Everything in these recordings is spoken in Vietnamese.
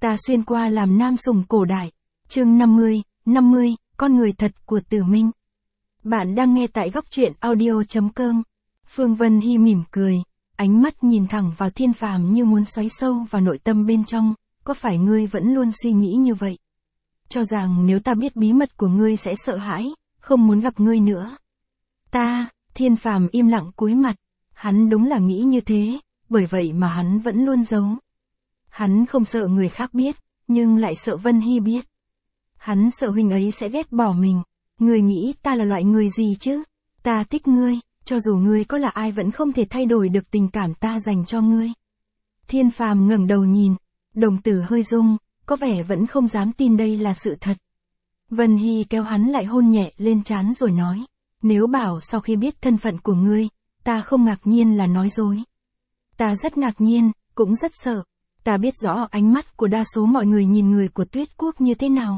Ta xuyên qua làm nam sủng cổ đại. Chương 50, con người thật của Tử Minh. Bạn đang nghe tại góc truyện audio.com. Phương Vân Hy mỉm cười, ánh mắt nhìn thẳng vào Thiên Phàm như muốn xoáy sâu vào nội tâm bên trong. Có phải ngươi vẫn luôn suy nghĩ như vậy? Cho rằng nếu ta biết bí mật của ngươi sẽ sợ hãi, không muốn gặp ngươi nữa. Thiên Phàm im lặng cúi mặt. Hắn đúng là nghĩ như thế, bởi vậy mà hắn vẫn luôn giấu. Hắn không sợ người khác biết, nhưng lại sợ Vân Hy biết. Hắn sợ huynh ấy sẽ ghét bỏ mình. Ngươi nghĩ ta là loại người gì chứ? Ta thích ngươi, cho dù ngươi có là ai vẫn không thể thay đổi được tình cảm ta dành cho ngươi. Thiên Phàm ngẩng đầu nhìn, đồng tử hơi rung, có vẻ vẫn không dám tin đây là sự thật. Vân Hy kéo hắn lại hôn nhẹ lên trán rồi nói, nếu bảo sau khi biết thân phận của ngươi, ta không ngạc nhiên là nói dối. Ta rất ngạc nhiên, cũng rất sợ. Ta biết rõ ánh mắt của đa số mọi người nhìn người của Tuyết Quốc như thế nào.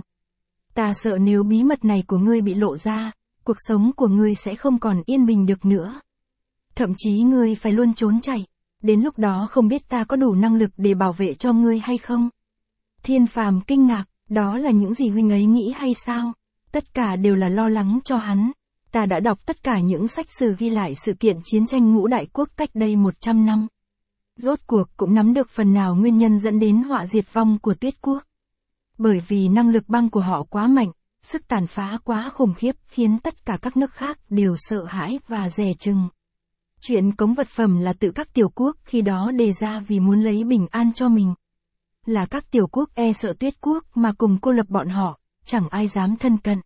Ta sợ nếu bí mật này của ngươi bị lộ ra, cuộc sống của ngươi sẽ không còn yên bình được nữa. Thậm chí ngươi phải luôn trốn chạy. Đến lúc đó không biết ta có đủ năng lực để bảo vệ cho ngươi hay không. Thiên Phàm kinh ngạc, đó là những gì huynh ấy nghĩ hay sao? Tất cả đều là lo lắng cho hắn. Ta đã đọc tất cả những sách sử ghi lại sự kiện chiến tranh Ngũ Đại Quốc cách đây 100 năm. Rốt cuộc cũng nắm được phần nào nguyên nhân dẫn đến họa diệt vong của Tuyết Quốc. Bởi vì năng lực băng của họ quá mạnh, sức tàn phá quá khủng khiếp khiến tất cả các nước khác đều sợ hãi và dè chừng. Chuyện cống vật phẩm là tự các tiểu quốc khi đó đề ra vì muốn lấy bình an cho mình. Là các tiểu quốc e sợ Tuyết Quốc mà cùng cô lập bọn họ, chẳng ai dám thân cận.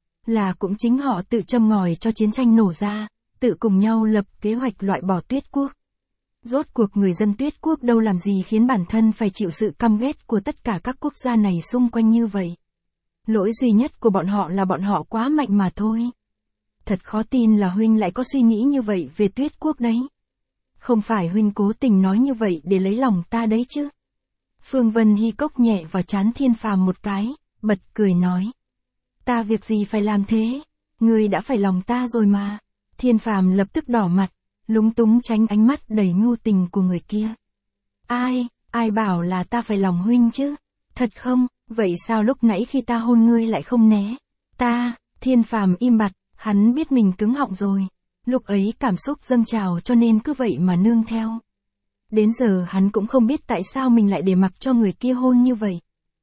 Là cũng chính họ tự châm ngòi cho chiến tranh nổ ra, tự cùng nhau lập kế hoạch loại bỏ Tuyết Quốc. Rốt cuộc người dân Tuyết Quốc đâu làm gì khiến bản thân phải chịu sự căm ghét của tất cả các quốc gia này xung quanh như vậy. Lỗi duy nhất của bọn họ là bọn họ quá mạnh mà thôi. Thật khó tin là huynh lại có suy nghĩ như vậy về Tuyết Quốc đấy. Không phải huynh cố tình nói như vậy để lấy lòng ta đấy chứ. Phương Vân Hy cốc nhẹ vào trán Thiên Phàm một cái, bật cười nói. Ta việc gì phải làm thế? Ngươi đã phải lòng ta rồi mà. Thiên Phàm lập tức đỏ mặt, lúng túng tránh ánh mắt đầy nhu tình của người kia. Ai bảo là ta phải lòng huynh chứ? Thật không? Vậy sao lúc nãy khi ta hôn ngươi lại không né? Thiên Phàm im bặt, hắn biết mình cứng họng rồi. Lúc ấy cảm xúc dâng trào cho nên cứ vậy mà nương theo. Đến giờ hắn cũng không biết tại sao mình lại để mặc cho người kia hôn như vậy.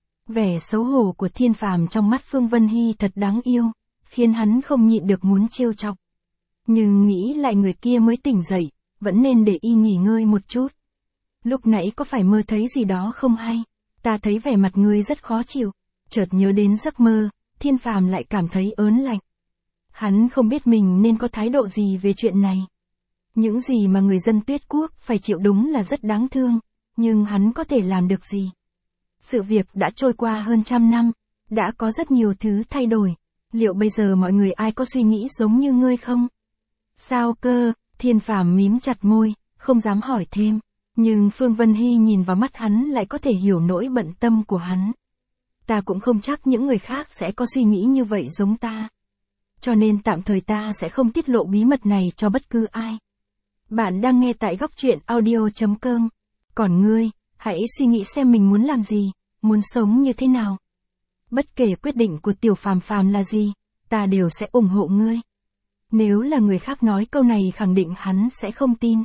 Vẻ xấu hổ của Thiên Phàm trong mắt Phương Vân Hy thật đáng yêu, khiến hắn không nhịn được muốn trêu chọc. Nhưng nghĩ lại người kia mới tỉnh dậy, vẫn nên để y nghỉ ngơi một chút. Lúc nãy có phải mơ thấy gì đó không hay? Ta thấy vẻ mặt ngươi rất khó chịu. Chợt nhớ đến giấc mơ, Thiên Phàm lại cảm thấy ớn lạnh. Hắn không biết mình nên có thái độ gì về chuyện này. Những gì mà người dân Tuyết Quốc phải chịu đúng là rất đáng thương, nhưng hắn có thể làm được gì? Sự việc đã trôi qua hơn 100 năm, đã có rất nhiều thứ thay đổi. Liệu bây giờ mọi người ai có suy nghĩ giống như ngươi không? Sao cơ? Thiên Phàm mím chặt môi, không dám hỏi thêm. Nhưng Phương Vân Hy nhìn vào mắt hắn lại có thể hiểu nỗi bận tâm của hắn. Ta cũng không chắc những người khác sẽ có suy nghĩ như vậy giống ta. Cho nên tạm thời ta sẽ không tiết lộ bí mật này cho bất cứ ai. Bạn đang nghe tại góc truyện audio.com. Còn ngươi, hãy suy nghĩ xem mình muốn làm gì, muốn sống như thế nào. Bất kể quyết định của Tiểu Phàm Phàm là gì, ta đều sẽ ủng hộ ngươi. Nếu là người khác nói câu này khẳng định hắn sẽ không tin.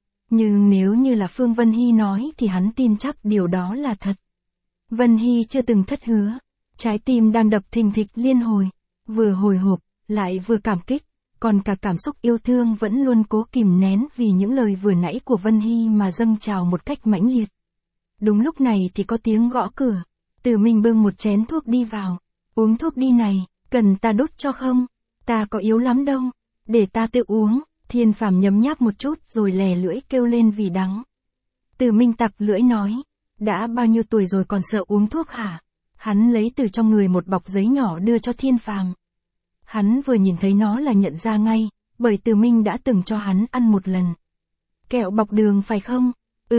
Nhưng nếu như là Phương Vân Hy nói thì hắn tin chắc điều đó là thật. Vân Hy chưa từng thất hứa. Trái tim đang đập thình thịch liên hồi. Vừa hồi hộp, lại vừa cảm kích. Còn cả cảm xúc yêu thương vẫn luôn cố kìm nén vì những lời vừa nãy của Vân Hy mà dâng trào một cách mãnh liệt. Đúng lúc này thì có tiếng gõ cửa. Tử Minh bưng một chén thuốc đi vào. Uống thuốc đi này, cần ta đút cho không? Ta có yếu lắm đâu. Để ta tự uống. Thiên Phàm nhấm nháp một chút rồi lè lưỡi kêu lên vì đắng. Tử Minh tặc lưỡi nói. Đã bao nhiêu tuổi rồi còn sợ uống thuốc hả? Hắn lấy từ trong người một bọc giấy nhỏ đưa cho Thiên Phàm. Hắn vừa nhìn thấy nó là nhận ra ngay, bởi Tử Minh đã từng cho hắn ăn một lần. Kẹo bọc đường phải không?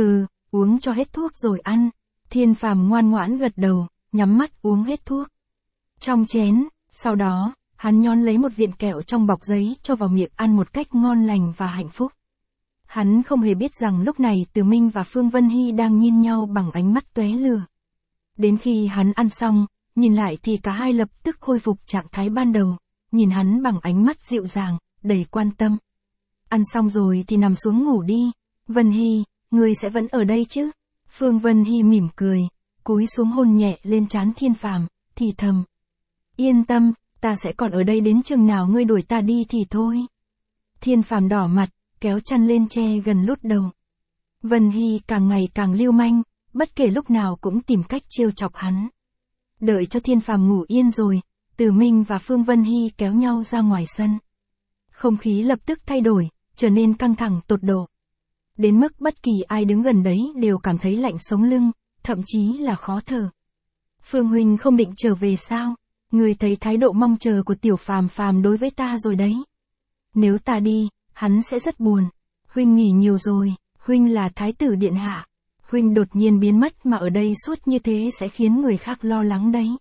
Uống cho hết thuốc rồi ăn. Thiên Phàm ngoan ngoãn gật đầu, nhắm mắt uống hết thuốc. Trong chén, sau đó, hắn nhón lấy một viện kẹo trong bọc giấy cho vào miệng ăn một cách ngon lành và hạnh phúc. Hắn không hề biết rằng lúc này Tử Minh và Phương Vân Hy đang nhìn nhau bằng ánh mắt tóe lửa. Đến khi hắn ăn xong, nhìn lại thì cả hai lập tức khôi phục trạng thái ban đầu, nhìn hắn bằng ánh mắt dịu dàng, đầy quan tâm. Ăn xong rồi thì nằm xuống ngủ đi. Vân Hy, ngươi sẽ vẫn ở đây chứ? Phương Vân Hy mỉm cười, cúi xuống hôn nhẹ lên trán Thiên Phàm, thì thầm. Yên tâm, ta sẽ còn ở đây đến chừng nào ngươi đuổi ta đi thì thôi. Thiên Phàm đỏ mặt, kéo chăn lên che gần lút đầu. Vân Hy càng ngày càng lưu manh, bất kể lúc nào cũng tìm cách trêu chọc hắn. Đợi cho Thiên Phàm ngủ yên rồi, Từ Minh và Phương Vân Hy kéo nhau ra ngoài sân. Không khí lập tức thay đổi, trở nên căng thẳng tột độ. Đến mức bất kỳ ai đứng gần đấy đều cảm thấy lạnh sống lưng, thậm chí là khó thở. Phương huynh không định trở về sao? Người thấy thái độ mong chờ của Tiểu Phàm Phàm đối với ta rồi đấy. Nếu ta đi, hắn sẽ rất buồn. Huynh nghỉ nhiều rồi, huynh là thái tử điện hạ. Huynh đột nhiên biến mất mà ở đây suốt như thế sẽ khiến người khác lo lắng đấy.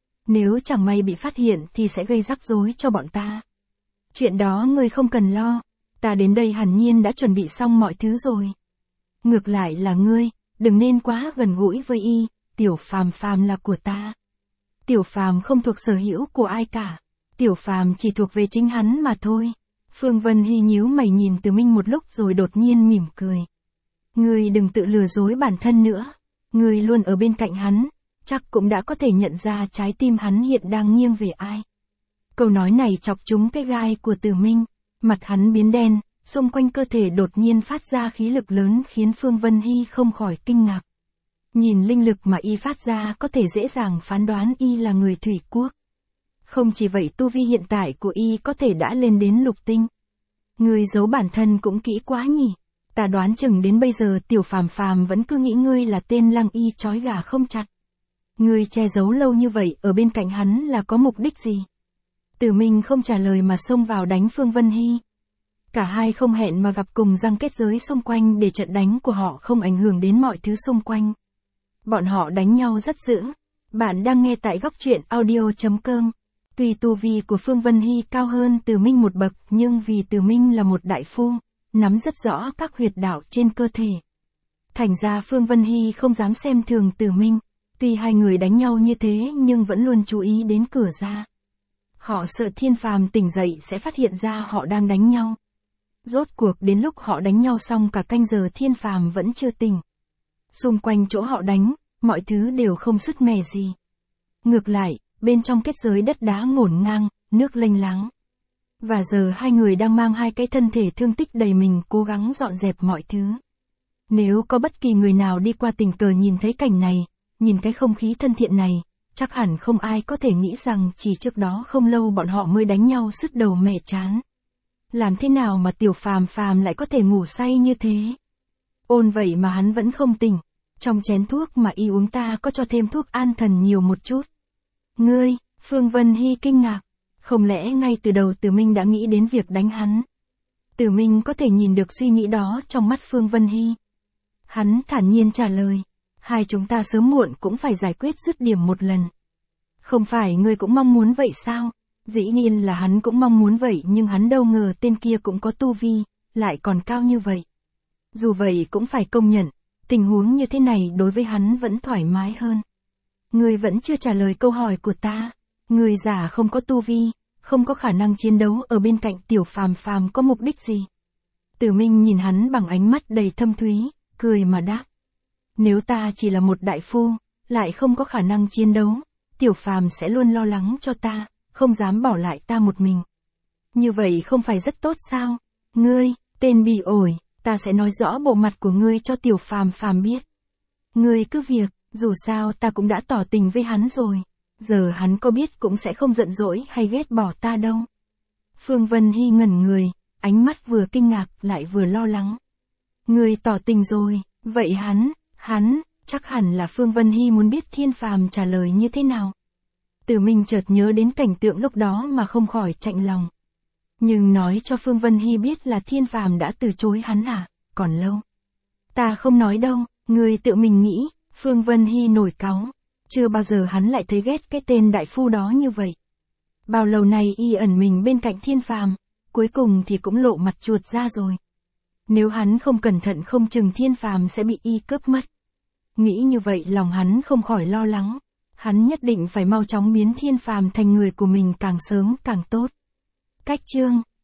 Nếu chẳng may bị phát hiện thì sẽ gây rắc rối cho bọn ta. Chuyện đó ngươi không cần lo, ta đến đây hẳn nhiên đã chuẩn bị xong mọi thứ rồi. Ngược lại là ngươi, đừng nên quá gần gũi với y, Tiểu Phàm Phàm là của ta. Tiểu Phàm không thuộc sở hữu của ai cả, Tiểu Phàm chỉ thuộc về chính hắn mà thôi. Phương Vân Hy nhíu mày nhìn Từ Minh một lúc rồi đột nhiên mỉm cười. Ngươi đừng tự lừa dối bản thân nữa, ngươi luôn ở bên cạnh hắn, chắc cũng đã có thể nhận ra trái tim hắn hiện đang nghiêng về ai. Câu nói này chọc trúng cái gai của Từ Minh, mặt hắn biến đen, xung quanh cơ thể đột nhiên phát ra khí lực lớn khiến Phương Vân Hy không khỏi kinh ngạc. Nhìn linh lực mà y phát ra có thể dễ dàng phán đoán y là người thủy quốc. Không chỉ vậy tu vi hiện tại của y có thể đã lên đến lục tinh. Ngươi giấu bản thân cũng kỹ quá nhỉ. Ta đoán chừng đến bây giờ Tiểu Phàm Phàm vẫn cứ nghĩ ngươi là tên lăng y trói gà không chặt. Ngươi che giấu lâu như vậy ở bên cạnh hắn là có mục đích gì? Tử Minh không trả lời mà xông vào đánh Phương Vân Hy. Cả hai không hẹn mà gặp cùng răng kết giới xung quanh để trận đánh của họ không ảnh hưởng đến mọi thứ xung quanh. Bọn họ đánh nhau rất dữ. Bạn đang nghe tại góc truyện audio.com. Tuy tu vi của Phương Vân Hy cao hơn Từ Minh một bậc nhưng vì Từ Minh là một đại phu, nắm rất rõ các huyệt đạo trên cơ thể. Thành ra Phương Vân Hy không dám xem thường Từ Minh. Tuy hai người đánh nhau như thế nhưng vẫn luôn chú ý đến cửa ra. Họ sợ Thiên Phàm tỉnh dậy sẽ phát hiện ra họ đang đánh nhau. Rốt cuộc đến lúc họ đánh nhau xong cả canh giờ Thiên Phàm vẫn chưa tỉnh. Xung quanh chỗ họ đánh, mọi thứ đều không sứt mẻ gì. Ngược lại, bên trong kết giới đất đá ngổn ngang, nước lênh láng. Và giờ hai người đang mang hai cái thân thể thương tích đầy mình cố gắng dọn dẹp mọi thứ. Nếu có bất kỳ người nào đi qua tình cờ nhìn thấy cảnh này, nhìn cái không khí thân thiện này, chắc hẳn không ai có thể nghĩ rằng chỉ trước đó không lâu bọn họ mới đánh nhau sứt đầu mẻ trán. Làm thế nào mà Tiểu Phàm Phàm lại có thể ngủ say như thế? Ôn vậy mà hắn vẫn không tỉnh. Trong chén thuốc mà y uống ta có cho thêm thuốc an thần nhiều một chút. Ngươi, Phương Vân Hy kinh ngạc. Không lẽ ngay từ đầu Từ Minh đã nghĩ đến việc đánh hắn? Từ Minh có thể nhìn được suy nghĩ đó trong mắt Phương Vân Hy. Hắn thản nhiên trả lời. Hai chúng ta sớm muộn cũng phải giải quyết dứt điểm một lần. Không phải ngươi cũng mong muốn vậy sao? Dĩ nhiên là hắn cũng mong muốn vậy nhưng hắn đâu ngờ tên kia cũng có tu vi, lại còn cao như vậy. Dù vậy cũng phải công nhận, tình huống như thế này đối với hắn vẫn thoải mái hơn. Ngươi vẫn chưa trả lời câu hỏi của ta. Ngươi giả không có tu vi, không có khả năng chiến đấu ở bên cạnh Tiểu Phàm Phàm có mục đích gì? Tử Minh nhìn hắn bằng ánh mắt đầy thâm thúy, cười mà đáp. Nếu ta chỉ là một đại phu, lại không có khả năng chiến đấu, Tiểu Phàm sẽ luôn lo lắng cho ta, không dám bỏ lại ta một mình. Như vậy không phải rất tốt sao? Ngươi, tên bị ổi, ta sẽ nói rõ bộ mặt của ngươi cho Tiểu Phàm Phàm biết. Ngươi cứ việc, dù sao ta cũng đã tỏ tình với hắn rồi. Giờ hắn có biết cũng sẽ không giận dỗi hay ghét bỏ ta đâu. Phương Vân Hy ngẩn người, ánh mắt vừa kinh ngạc lại vừa lo lắng. Ngươi tỏ tình rồi, vậy hắn, chắc hẳn là Phương Vân Hy muốn biết Thiên Phàm trả lời như thế nào. Tử Minh chợt nhớ đến cảnh tượng lúc đó mà không khỏi chạnh lòng. Nhưng nói cho Phương Vân Hy biết là Thiên Phàm đã từ chối hắn à, còn lâu. Ta không nói đâu, ngươi tự mình nghĩ. Phương Vân Hy nổi cáu. Chưa bao giờ hắn lại thấy ghét cái tên đại phu đó như vậy. Bao lâu nay y ẩn mình bên cạnh Thiên Phàm, cuối cùng thì cũng lộ mặt chuột ra rồi. Nếu hắn không cẩn thận không chừng Thiên Phàm sẽ bị y cướp mất. Nghĩ như vậy lòng hắn không khỏi lo lắng. Hắn nhất định phải mau chóng biến Thiên Phàm thành người của mình càng sớm càng tốt. Cách chương